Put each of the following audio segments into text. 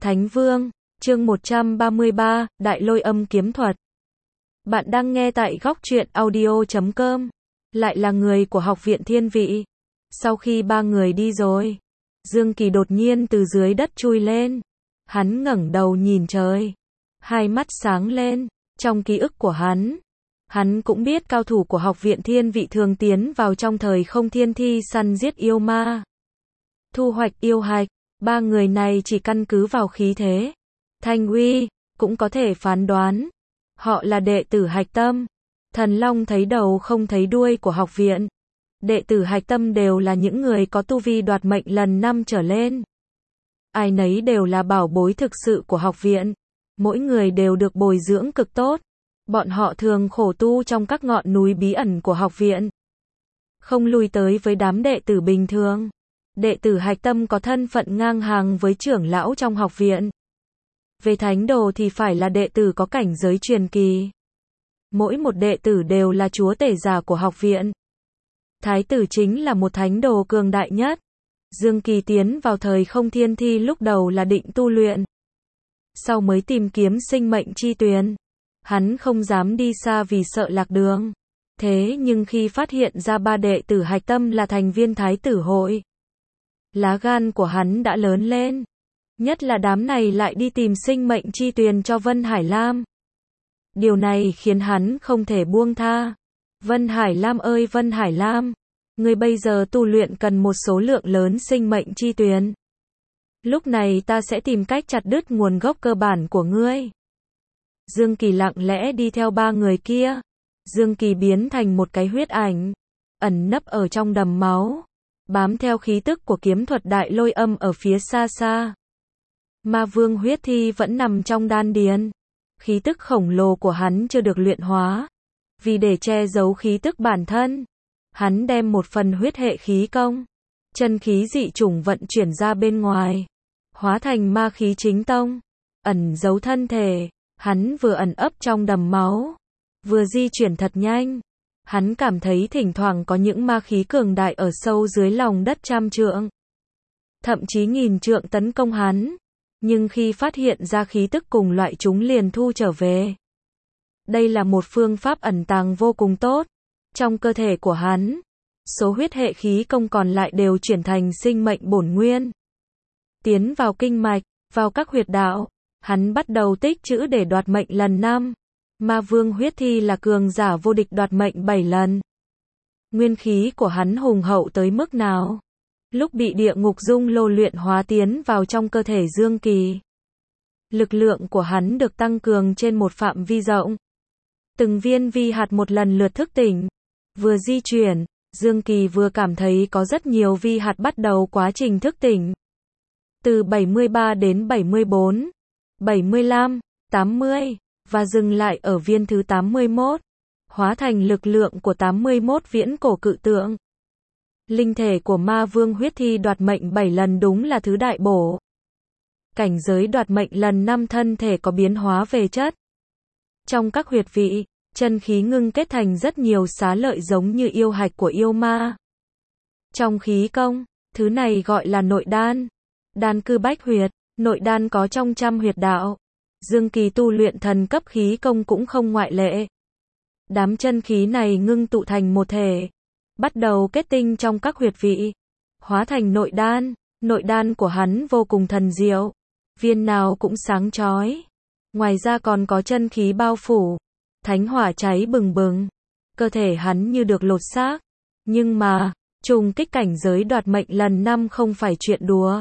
Thánh Vương, chương 133, Đại Lôi Âm Kiếm Thuật. Bạn đang nghe tại góc truyện audio.com. Lại là người của Học viện Thiên Vị. Sau khi ba người đi rồi, Dương Kỳ đột nhiên từ dưới đất chui lên. Hắn ngẩng đầu nhìn trời. Hai mắt sáng lên. Trong ký ức của hắn cũng biết cao thủ của Học viện Thiên Vị thường tiến vào trong thời không thiên thi săn giết yêu ma, thu hoạch yêu hạch. Ba người này chỉ căn cứ vào khí thế, thanh uy, cũng có thể phán đoán. Họ là đệ tử Hạch Tâm, thần long thấy đầu không thấy đuôi của học viện. Đệ tử Hạch Tâm đều là những người có tu vi đoạt mệnh lần 5 trở lên. Ai nấy đều là bảo bối thực sự của học viện. Mỗi người đều được bồi dưỡng cực tốt. Bọn họ thường khổ tu trong các ngọn núi bí ẩn của học viện, không lui tới với đám đệ tử bình thường. Đệ tử Hạch Tâm có thân phận ngang hàng với trưởng lão trong học viện. Về thánh đồ thì phải là đệ tử có cảnh giới truyền kỳ. Mỗi một đệ tử đều là chúa tể giả của học viện. Thái tử chính là một thánh đồ cường đại nhất. Dương Kỳ tiến vào thời không thiên thi lúc đầu là định tu luyện, sau mới tìm kiếm sinh mệnh chi tuyền. Hắn không dám đi xa vì sợ lạc đường. Thế nhưng khi phát hiện ra ba đệ tử Hạch Tâm là thành viên Thái tử hội, lá gan của hắn đã lớn lên. Nhất là đám này lại đi tìm sinh mệnh chi tuyền cho Vân Hải Lam. Điều này khiến hắn không thể buông tha. Vân Hải Lam ơi Vân Hải Lam, ngươi bây giờ tu luyện cần một số lượng lớn sinh mệnh chi tuyền. Lúc này ta sẽ tìm cách chặt đứt nguồn gốc cơ bản của ngươi. Dương Kỳ lặng lẽ đi theo ba người kia. Dương Kỳ biến thành một cái huyết ảnh, ẩn nấp ở trong đầm máu, bám theo khí tức của kiếm thuật Đại Lôi Âm ở phía xa xa. Ma Vương huyết thi vẫn nằm trong đan điền. Khí tức khổng lồ của hắn chưa được luyện hóa. Vì để che giấu khí tức bản thân, hắn đem một phần huyết hệ khí công, chân khí dị chủng vận chuyển ra bên ngoài, hóa thành ma khí chính tông, ẩn giấu thân thể. Hắn vừa ẩn ấp trong đầm máu, vừa di chuyển thật nhanh. Hắn cảm thấy thỉnh thoảng có những ma khí cường đại ở sâu dưới lòng đất trăm trượng, thậm chí nghìn trượng tấn công hắn. Nhưng khi phát hiện ra khí tức cùng loại chúng liền thu trở về. Đây là một phương pháp ẩn tàng vô cùng tốt. Trong cơ thể của hắn, số huyết hệ khí công còn lại đều chuyển thành sinh mệnh bổn nguyên, tiến vào kinh mạch, vào các huyệt đạo. Hắn bắt đầu tích trữ để đoạt mệnh lần 5. Ma Vương huyết thi là cường giả vô địch đoạt mệnh 7 lần. Nguyên khí của hắn hùng hậu tới mức nào? Lúc bị địa ngục dung lô luyện hóa tiến vào trong cơ thể Dương Kỳ, lực lượng của hắn được tăng cường trên một phạm vi rộng. Từng viên vi hạt một lần lượt thức tỉnh. Vừa di chuyển, Dương Kỳ vừa cảm thấy có rất nhiều vi hạt bắt đầu quá trình thức tỉnh. Từ 73 đến 74, 75, 80, và dừng lại ở viên thứ 81, hóa thành lực lượng của 81 viễn cổ cự tượng. Linh thể của Ma Vương huyết thi đoạt mệnh 7 lần đúng là thứ đại bổ. Cảnh giới đoạt mệnh lần 5 thân thể có biến hóa về chất. Trong các huyệt vị, chân khí ngưng kết thành rất nhiều xá lợi giống như yêu hạch của yêu ma. Trong khí công, thứ này gọi là nội đan. Đan cư bách huyệt, nội đan có trong trăm huyệt đạo. Dương Kỳ tu luyện thần cấp khí công cũng không ngoại lệ. Đám chân khí này ngưng tụ thành một thể, bắt đầu kết tinh trong các huyệt vị, hóa thành nội đan. Nội đan của hắn vô cùng thần diệu, viên nào cũng sáng chói. Ngoài ra còn có chân khí bao phủ, thánh hỏa cháy bừng bừng. Cơ thể hắn như được lột xác. Nhưng mà, trùng kích cảnh giới đoạt mệnh lần 5 không phải chuyện đùa.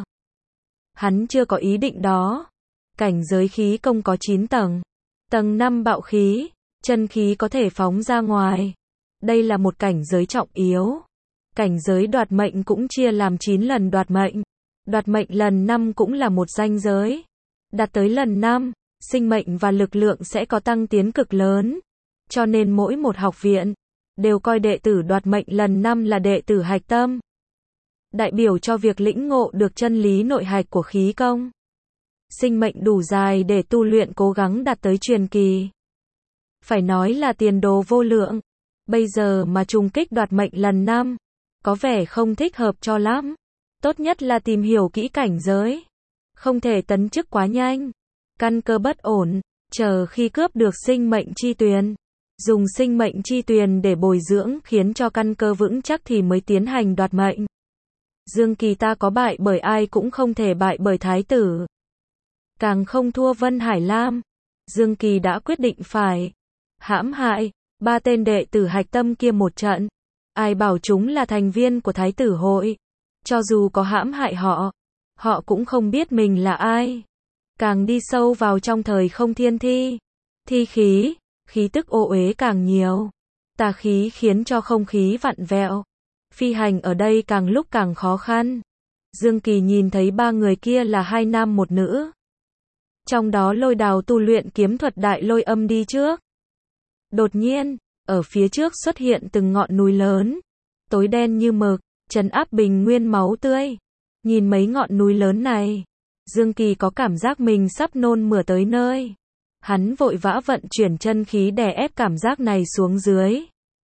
Hắn chưa có ý định đó. Cảnh giới khí công có 9 tầng. Tầng 5 bạo khí, chân khí có thể phóng ra ngoài. Đây là một cảnh giới trọng yếu. Cảnh giới đoạt mệnh cũng chia làm 9 lần đoạt mệnh. Đoạt mệnh lần 5 cũng là một ranh giới. Đạt tới lần 5, sinh mệnh và lực lượng sẽ có tăng tiến cực lớn. Cho nên mỗi một học viện đều coi đệ tử đoạt mệnh lần 5 là đệ tử Hạch Tâm, đại biểu cho việc lĩnh ngộ được chân lý nội hạch của khí công. Sinh mệnh đủ dài để tu luyện cố gắng đạt tới truyền kỳ. Phải nói là tiền đồ vô lượng. Bây giờ mà trùng kích đoạt mệnh lần 5, có vẻ không thích hợp cho lắm. Tốt nhất là tìm hiểu kỹ cảnh giới. không thể tấn chức quá nhanh. Căn cơ bất ổn, chờ khi cướp được sinh mệnh chi tuyền, dùng sinh mệnh chi tuyền để bồi dưỡng khiến cho căn cơ vững chắc thì mới tiến hành đoạt mệnh. Dương Kỳ ta có bại bởi ai cũng không thể bại bởi thái tử. Càng không thua Vân Hải Lam. Dương Kỳ đã quyết định phải hãm hại 3 tên đệ tử hạch tâm kia một trận. Ai bảo chúng là thành viên của thái tử hội. Cho dù có hãm hại họ, họ cũng không biết mình là ai. Càng đi sâu vào trong thời không thiên thi, thi khí, khí tức ô uế càng nhiều. Tà khí khiến cho không khí vặn vẹo. Phi hành ở đây càng lúc càng khó khăn. Dương Kỳ nhìn thấy 3 người kia là 2 nam 1 nữ. Trong đó Lôi Đào tu luyện kiếm thuật đại lôi âm đi trước. Đột nhiên, ở phía trước xuất hiện từng ngọn núi lớn, tối đen như mực, trấn áp bình nguyên máu tươi. Nhìn mấy ngọn núi lớn này, Dương Kỳ có cảm giác mình sắp nôn mửa tới nơi. Hắn vội vã vận chuyển chân khí đè ép cảm giác này xuống dưới.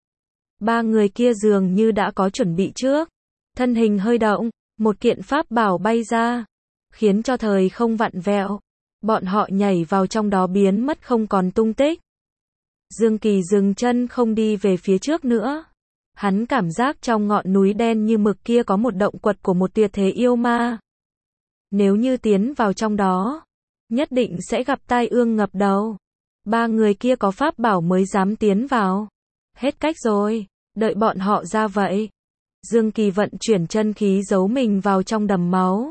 3 người kia dường như đã có chuẩn bị trước. Thân hình hơi động, một kiện pháp bảo bay ra, khiến cho thời không vặn vẹo. Bọn họ nhảy vào trong đó biến mất không còn tung tích. Dương Kỳ dừng chân không đi về phía trước nữa. Hắn cảm giác trong ngọn núi đen như mực kia có một động quật của một tuyệt thế yêu ma. Nếu như tiến vào trong đó, nhất định sẽ gặp tai ương ngập đầu. 3 người kia có pháp bảo mới dám tiến vào. Hết cách rồi, đợi bọn họ ra vậy. Dương Kỳ vận chuyển chân khí giấu mình vào trong đầm máu.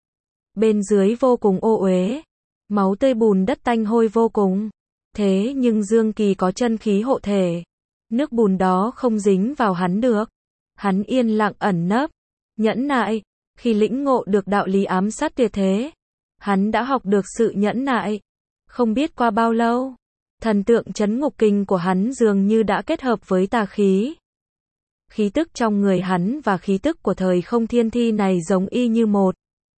Bên dưới vô cùng ô uế, máu tươi bùn đất tanh hôi vô cùng. Thế nhưng Dương Kỳ có chân khí hộ thể. Nước bùn đó không dính vào hắn được. Hắn yên lặng ẩn nấp, nhẫn nại. Khi lĩnh ngộ được đạo lý ám sát tuyệt thế, hắn đã học được sự nhẫn nại. Không biết qua bao lâu, thần tượng trấn ngục kình của hắn dường như đã kết hợp với tà khí. Khí tức trong người hắn và khí tức của thời không thiên thi này giống y như một.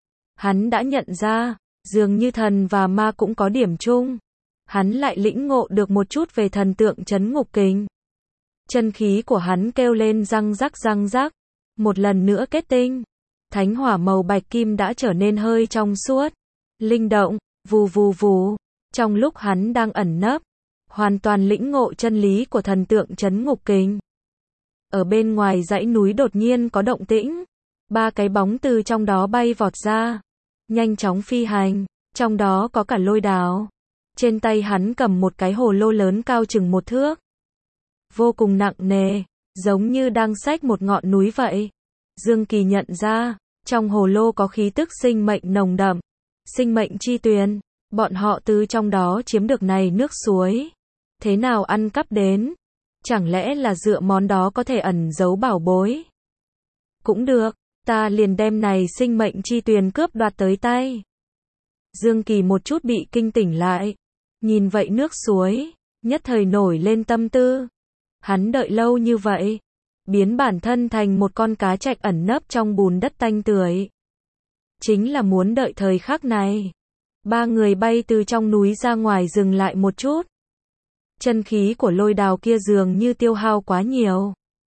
Hắn đã nhận ra, dường như thần và ma cũng có điểm chung. Hắn lại lĩnh ngộ được một chút về thần tượng trấn ngục kình. Chân khí của hắn kêu lên răng rắc, một lần nữa kết tinh. Thánh hỏa màu bạch kim đã trở nên hơi trong suốt, linh động, vù vù vù. Trong lúc hắn đang ẩn nấp, hoàn toàn lĩnh ngộ chân lý của thần tượng trấn ngục kình. Ở bên ngoài dãy núi đột nhiên có động tĩnh. 3 cái bóng từ trong đó bay vọt ra, nhanh chóng phi hành, trong đó có cả Lôi Đào. Trên tay hắn cầm một cái hồ lô lớn cao chừng 1 thước. Vô cùng nặng nề, giống như đang xách một ngọn núi vậy. Dương Kỳ nhận ra, trong hồ lô có khí tức sinh mệnh nồng đậm, sinh mệnh chi tuyền. Bọn họ từ trong đó chiếm được này nước suối. Thế nào ăn cắp đến? Chẳng lẽ là dựa món đó có thể ẩn giấu bảo bối? Cũng được, ta liền đem này sinh mệnh chi tuyền cướp đoạt tới tay. Dương Kỳ một chút bị kinh tỉnh lại. Nhìn vậy nước suối, nhất thời nổi lên tâm tư. Hắn đợi lâu như vậy, biến bản thân thành một con cá trạch ẩn nấp trong bùn đất tanh tưởi. Chính là muốn đợi thời khắc này. 3 người bay từ trong núi ra ngoài dừng lại một chút. Chân khí của Lôi Đào kia dường như tiêu hao quá nhiều.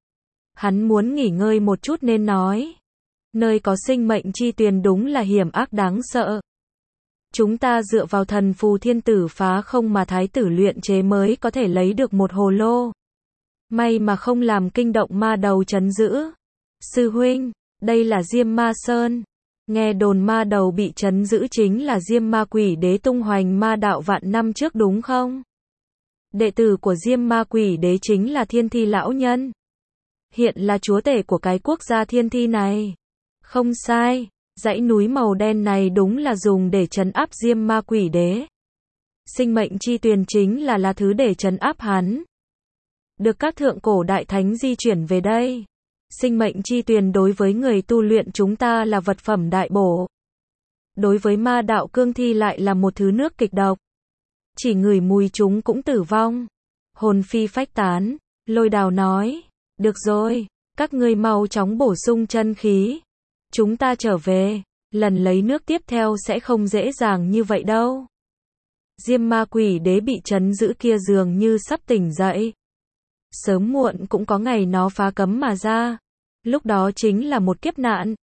Hắn muốn nghỉ ngơi một chút nên nói. Nơi có sinh mệnh chi tuyền đúng là hiểm ác đáng sợ. Chúng ta dựa vào thần phù thiên tử phá không mà thái tử luyện chế mới có thể lấy được một hồ lô. May mà không làm kinh động ma đầu trấn giữ. Sư huynh, đây là Diêm Ma Sơn. Nghe đồn ma đầu bị trấn giữ chính là Diêm Ma Quỷ Đế tung hoành ma đạo vạn năm trước đúng không? Đệ tử của Diêm Ma Quỷ Đế chính là Thiên Thi lão nhân. Hiện là chúa tể của cái quốc gia Thiên Thi này. Không sai, dãy núi màu đen này đúng là dùng để trấn áp Diêm Ma Quỷ Đế. Sinh mệnh chi tuyền chính là thứ để trấn áp hắn. Được các thượng cổ đại thánh di chuyển về đây. Sinh mệnh chi tuyền đối với người tu luyện chúng ta là vật phẩm đại bổ. Đối với ma đạo cương thi lại là một thứ nước kịch độc. Chỉ ngửi mùi chúng cũng tử vong. Hồn phi phách tán, Lôi Đào nói. Được rồi, các ngươi mau chóng bổ sung chân khí. Chúng ta trở về, lần lấy nước tiếp theo sẽ không dễ dàng như vậy đâu. Diêm Ma Quỷ Đế bị trấn giữ kia dường như sắp tỉnh dậy. Sớm muộn cũng có ngày nó phá cấm mà ra. Lúc đó chính là một kiếp nạn.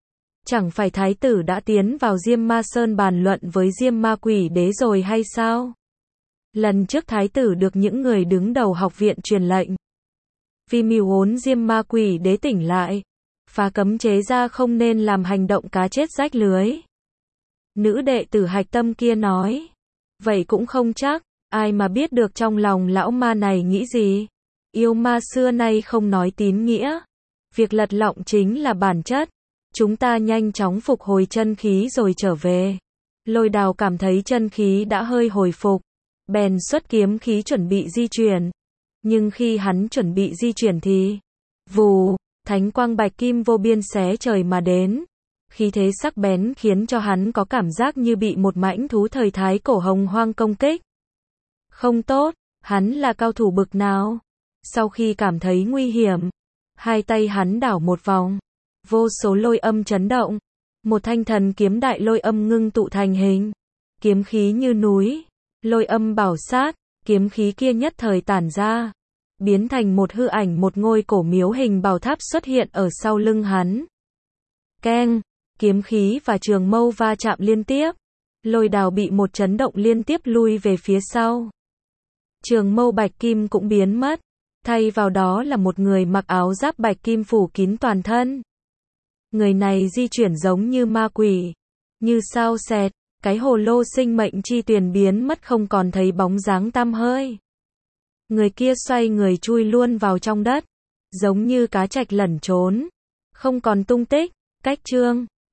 Chẳng phải thái tử đã tiến vào Diêm Ma Sơn bàn luận với Diêm Ma Quỷ Đế rồi hay sao? Lần trước thái tử được những người đứng đầu học viện truyền lệnh. Vì mưu uốn Diêm Ma Quỷ Đế tỉnh lại, phá cấm chế ra không nên làm hành động cá chết rách lưới. Nữ đệ tử Hạch Tâm kia nói. Vậy cũng không chắc, ai mà biết được trong lòng lão ma này nghĩ gì. Yêu ma xưa nay không nói tín nghĩa. Việc lật lọng chính là bản chất. Chúng ta nhanh chóng phục hồi chân khí rồi trở về. Lôi Đào cảm thấy chân khí đã hơi hồi phục. Bèn xuất kiếm khí chuẩn bị di chuyển. Nhưng khi hắn chuẩn bị di chuyển thì vù, thánh quang bạch kim vô biên xé trời mà đến. Khí thế sắc bén khiến cho hắn có cảm giác như bị một mãnh thú thời thái cổ hồng hoang công kích. Không tốt, hắn là cao thủ bực nào? Sau khi cảm thấy nguy hiểm, hai tay hắn đảo một vòng, vô số lôi âm chấn động, một thanh thần kiếm đại lôi âm ngưng tụ thành hình, kiếm khí như núi, lôi âm bảo sát, kiếm khí kia nhất thời tản ra, biến thành một hư ảnh, một ngôi cổ miếu hình bảo tháp xuất hiện ở sau lưng hắn. Keng, kiếm khí và trường mâu va chạm liên tiếp, Lôi Đào bị một chấn động liên tiếp lui về phía sau. Trường mâu bạch kim cũng biến mất, thay vào đó là một người mặc áo giáp bạch kim phủ kín toàn thân. Người này di chuyển giống như ma quỷ, như sao xẹt, cái hồ lô sinh mệnh chi tuyền biến mất không còn thấy bóng dáng tăm hơi. Người kia xoay người chui luôn vào trong đất, giống như cá trạch lẩn trốn, không còn tung tích. Cách chương